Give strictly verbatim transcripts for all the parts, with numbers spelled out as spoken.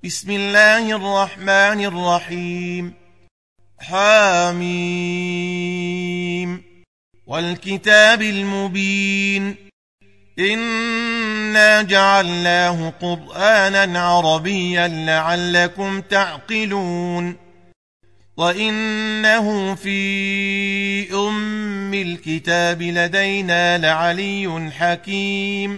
بسم الله الرحمن الرحيم. حاميم والكتاب المبين إنا جعلناه قرآنا عربيا لعلكم تعقلون وإنه في أم الكتاب لدينا لعلي حكيم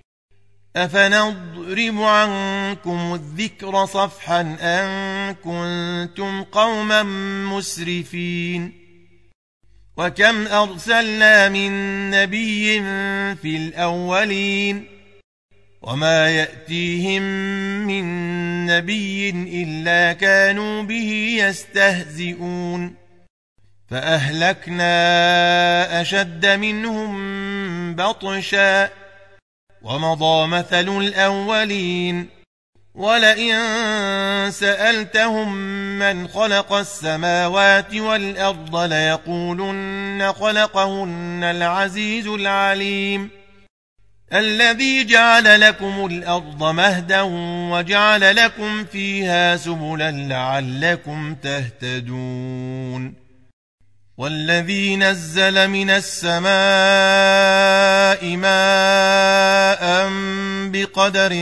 أفنضرب عنكم الذكر صفحا أن كنتم قوما مسرفين وكم أرسلنا من نبي في الأولين وما يأتيهم من نبي إلا كانوا به يستهزئون فأهلكنا أشد منهم بطشا ومضى مثل الأولين ولئن سألتهم من خلق السماوات والأرض ليقولن خلقهن العزيز العليم الذي جعل لكم الأرض مهدا وجعل لكم فيها سبلا لعلكم تهتدون والذي نزل من السماء ماء بقدر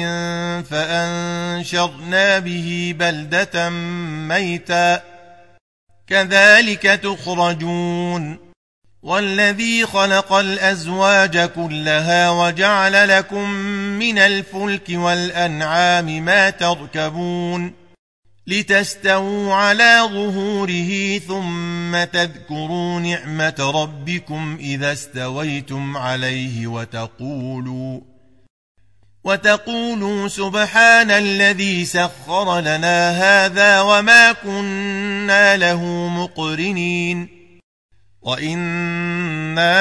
فأنشرنا به بلدة ميتا كذلك تخرجون والذي خلق الأزواج كلها وجعل لكم من الفلك والأنعام ما تركبون لتستووا على ظهوره ثم تذكروا نعمة ربكم إذا استويتم عليه وتقولوا وتقولوا سبحان الذي سخر لنا هذا وما كنا له مقرنين وإنا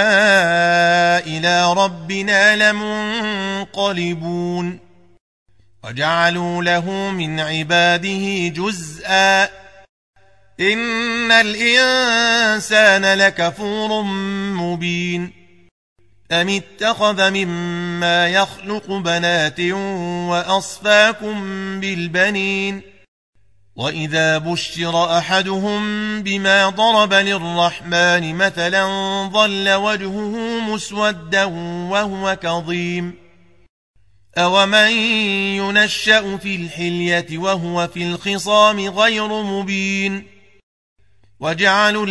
إلى ربنا لمنقلبون وجعلوا له من عباده جزءا إن الإنسان لكفور مبين أم اتخذ مما يخلق بنات وأصفاكم بالبنين وإذا بشر أحدهم بما ضرب للرحمن مثلا ظل وجهه مسودا وهو كظيم أومن ينشأ في الحلية وهو في الخصام غير مبين وجعلوا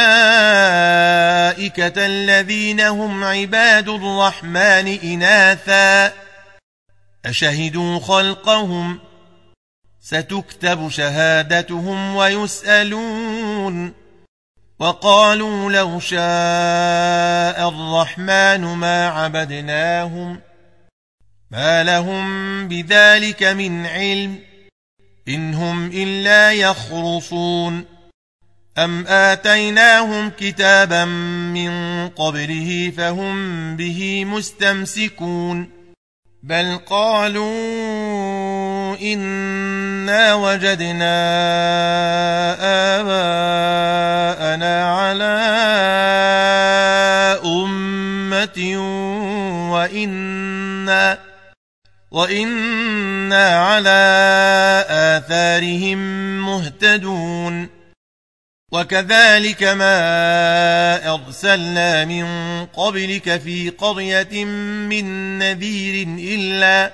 الملائكة الذين هم عباد الرحمن إناثا أشهدوا خلقهم ستكتب شهادتهم ويسألون وقالوا لو شاء الرحمن ما عبدناهم ما لهم بذلك من علم إن هم إلا يخرصون أم آتيناهم كتابا من قبله فهم به مستمسكون بل قالوا إنا وجدنا آباءنا على أمة وإنا وإنا على آثارهم مهتدون وكذلك ما أرسلنا من قبلك في قرية من نذير إلا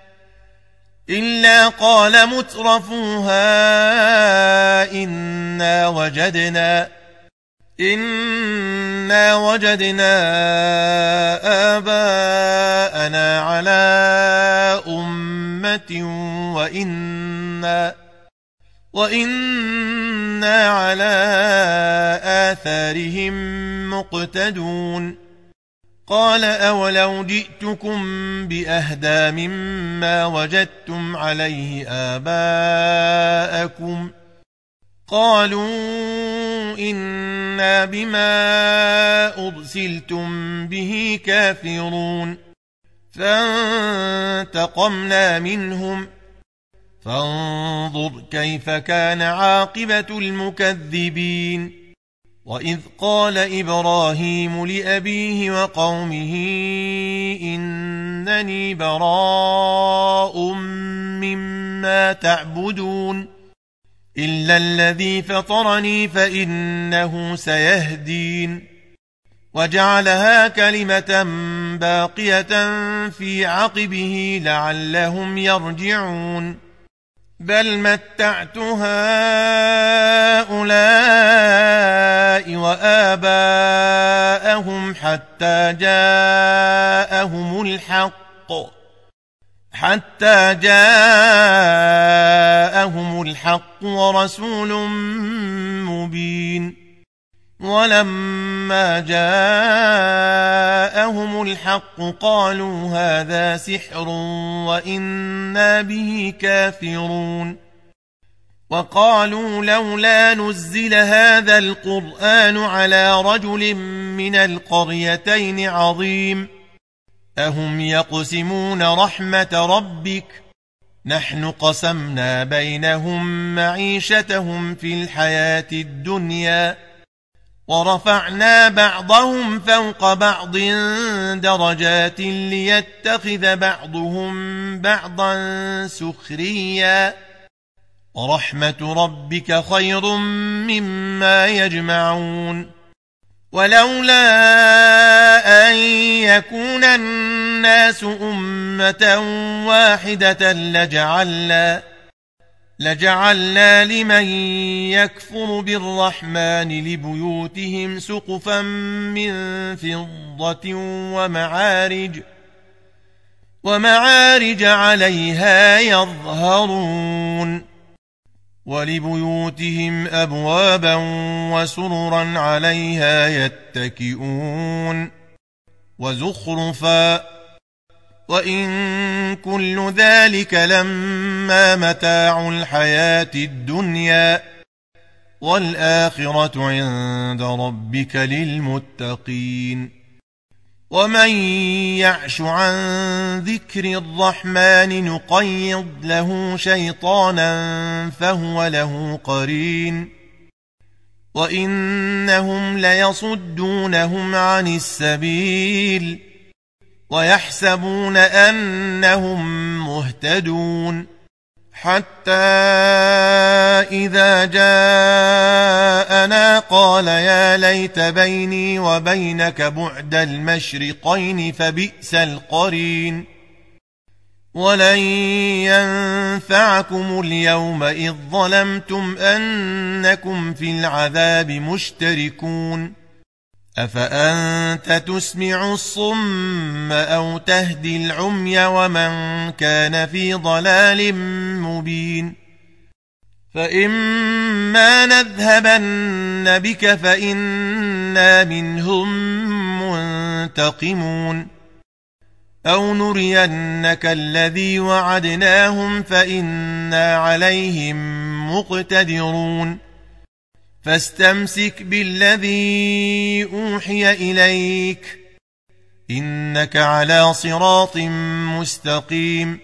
إلا قال مترفوها إنا وجدنا إنا وجدنا آباءنا على أمة وإنا وإنا على آثارهم مقتدون قال أولو جئتكم بأهدى مما وجدتم عليه آباءكم قالوا إنا بما أرسلتم به كافرون فانتقمنا منهم فانظر كيف كان عاقبة المكذبين وإذ قال إبراهيم لأبيه وقومه إنني براء مما ما تعبدون إلا الذي فطرني فإنه سيهدين وجعلها كلمة باقية في عقبه لعلهم يرجعون بل متعت هؤلاء وآباءهم حتى جاءهم الحق حتى جاءهم الحق ورسول مبين ولما جاءهم الحق قالوا هذا سحر وإنا به كافرون وقالوا لولا نزل هذا القرآن على رجل من القريتين عظيم أهم يقسمون رحمة ربك نحن قسمنا بينهم معيشتهم في الحياة الدنيا ورفعنا بعضهم فوق بعض درجات ليتخذ بعضهم بعضا سخريا ورحمة ربك خير مما يجمعون ولولا أن يكون الناس أمة واحدة لجعلنا لجعلنا لمن يكفر بالرحمن لبيوتهم سقفا من فضة ومعارج ومعارج عليها يظهرون ولبيوتهم أبوابا وسررا عليها يتكئون وزخرفا وإن كل ذلك لما متاع الحياة الدنيا والآخرة عند ربك للمتقين ومن يعش عن ذكر الرحمن نقيض له شيطانا فهو له قرين وإنهم ليصدونهم عن السبيل ويحسبون أنهم مهتدون حتى إذا جاءنا قال يا ليت بيني وبينك بعد المشرقين فبئس القرين ولن ينفعكم اليوم إذ ظلمتم أنكم في العذاب مشتركون أفأنت تسمع الصم أو تهدي العمي ومن كان في ضلال مبين فإما نذهبن بك فإنا منهم منتقمون أو نرينك الذي وعدناهم فإنا عليهم مقتدرون فاستمسك بالذي أوحي إليك إنك على صراط مستقيم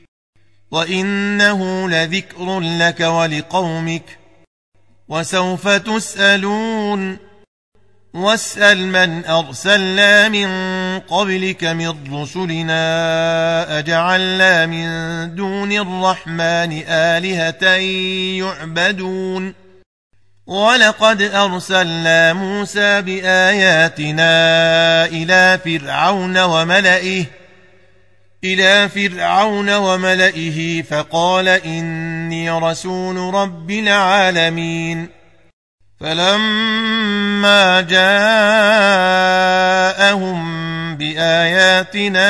وإنه لذكر لك ولقومك وسوف تسألون واسأل من أرسلنا من قبلك من رسلنا أجعلنا من دون الرحمن آلهة يعبدون ولقد أرسلنا موسى بآياتنا إلى فرعون وملئه إلى فرعون وملئه فقال إني رسول رب العالمين فلما جاءهم بآياتنا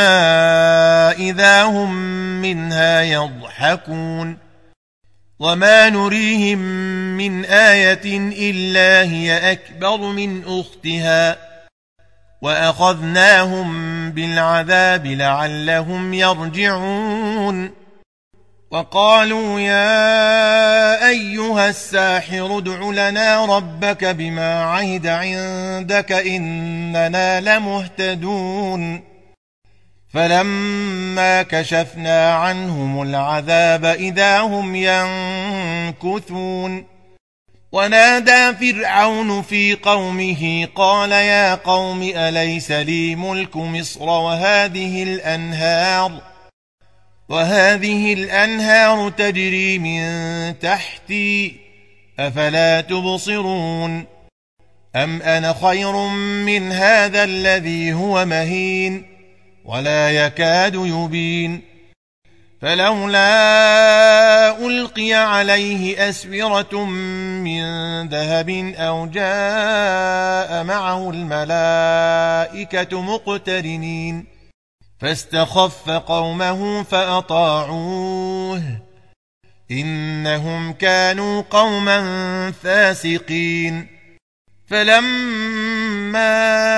إذا هم منها يضحكون وما نريهم من آية إلا هي أكبر من أختها وأخذناهم بالعذاب لعلهم يرجعون وقالوا يا أيها الساحر ادع لنا ربك بما عهد عندك إننا لمهتدون فلما كشفنا عنهم العذاب إذا هم ينكثون ونادى فرعون في قومه قال يا قوم أليس لي ملك مصر وهذه الأنهار وهذه الأنهار تجري من تحتي أفلا تبصرون أم أنا خير من هذا الذي هو مهين ولا يكاد يبين فلولا ألقي عليه أسورة من ذهب أو جاء معه الملائكة مقترنين فاستخف قومه فأطاعوه إنهم كانوا قوما فاسقين فلما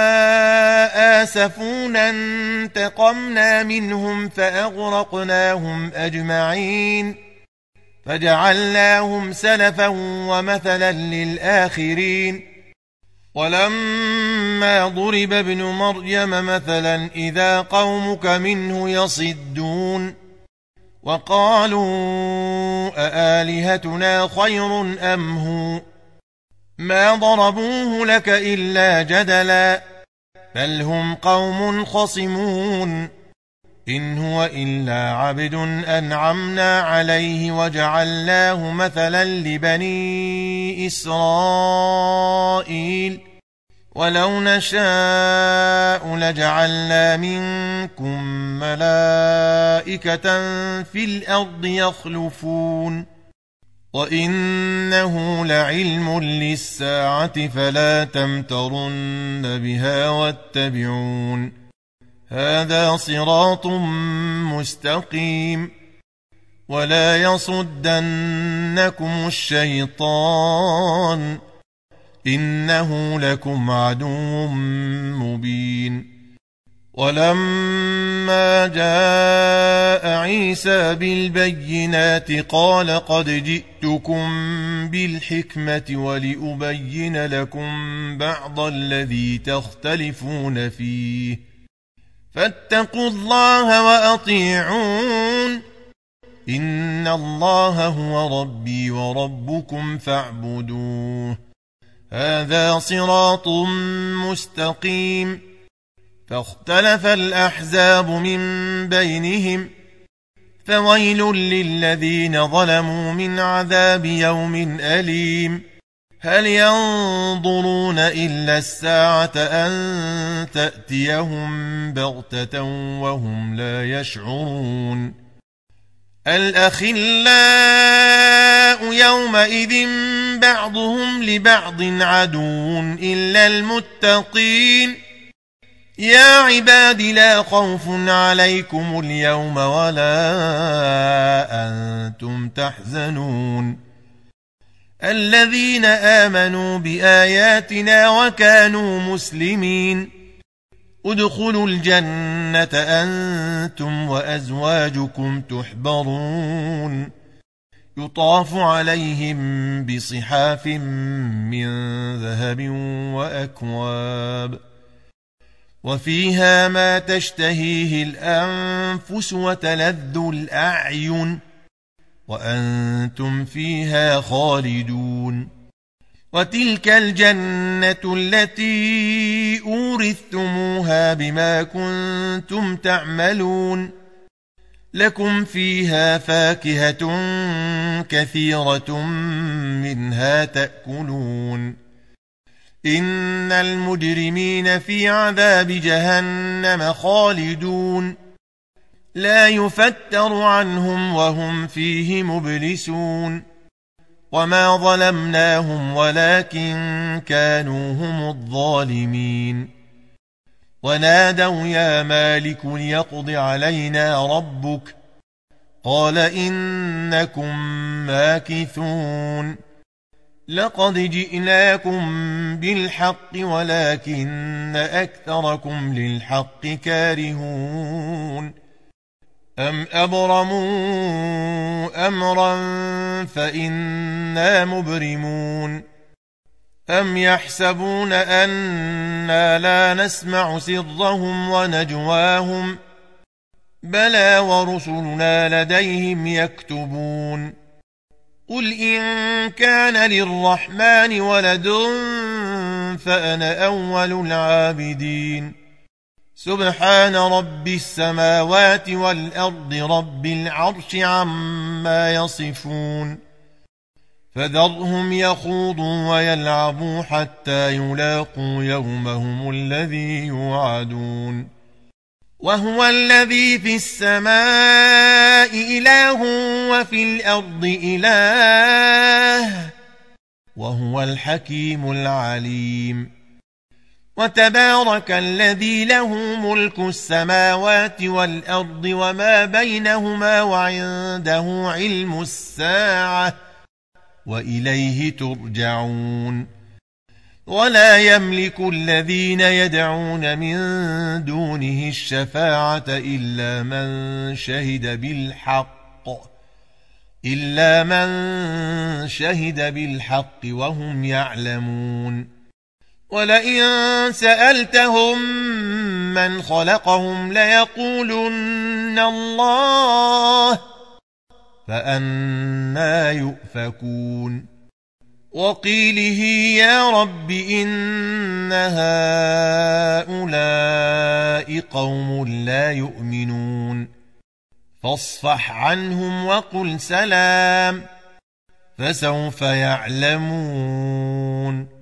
آسفونا انتقمنا منهم فأغرقناهم أجمعين فجعلناهم سلفا ومثلا للآخرين ولما ضرب ابن مريم مثلا إذا قومك منه يصدون وقالوا أآلهتنا خير أم هو ما ضربوه لك إلا جدلا بل هم قوم خصمون إن هو إلا عبد أنعمنا عليه وجعلناه مثلا لبني إسرائيل ولو نشاء لجعلنا منكم ملائكة في الأرض يخلفون وإنه لعلم للساعة فلا تمترن بها واتبعون هذا صراط مستقيم ولا يصدنكم الشيطان إنه لكم عدو مبين ولما جاء عيسى بالبينات قال قد جئتكم بالحكمة ولأبين لكم بعض الذي تختلفون فيه فاتقوا الله وأطيعون إن الله هو ربي وربكم فاعبدوه هذا صراط مستقيم فاختلف الأحزاب من بينهم فويل للذين ظلموا من عذاب يوم أليم هل ينظرون إلا الساعة أن تأتيهم بغتة وهم لا يشعرون الأخلاء يومئذ بعضهم لبعض عدو إلا المتقين يا عباد لا خوف عليكم اليوم ولا أنتم تحزنون الذين آمنوا بآياتنا وكانوا مسلمين ادخلوا الجنة أنتم وأزواجكم تحبرون يطاف عليهم بصحاف من ذهب وأكواب وفيها ما تشتهيه الأنفس وتلذ الأعين وأنتم فيها خالدون وتلك الجنة التي أورثتموها بما كنتم تعملون لكم فيها فاكهة كثيرة منها تأكلون إن المجرمين في عذاب جهنم خالدون لا يفتر عنهم وهم فيه مبلسون وما ظلمناهم ولكن كانوا هم الظالمين ونادوا يا مالك ليقض علينا ربك قال إنكم ماكثون لقد جئناكم بالحق ولكن أكثركم للحق كارهون أم أبرموا أمرا فإنا مبرمون أم يحسبون أنا لا نسمع سرهم ونجواهم بلى ورسلنا لديهم يكتبون قل إن كان للرحمن ولد فأنا أول العابدين سبحان رب السماوات والأرض رب العرش عما يصفون فذرهم يخوضوا ويلعبوا حتى يلاقوا يومهم الذي يوعدون وهو الذي في السماء إله وفي الأرض إله وهو الحكيم العليم وتبارك الذي له ملك السماوات والأرض وما بينهما وعنده علم الساعة وإليه ترجعون ولا يملك الذين يدعون من دونه الشفاعة إلا من شهد بالحق إلا من شهد بالحق وهم يعلمون ولئن سألتهم من خلقهم ليقولن الله فأنى يؤفكون وقيله يا رب إن هؤلاء قوم لا يؤمنون فاصفح عنهم وقل سلام فسوف يعلمون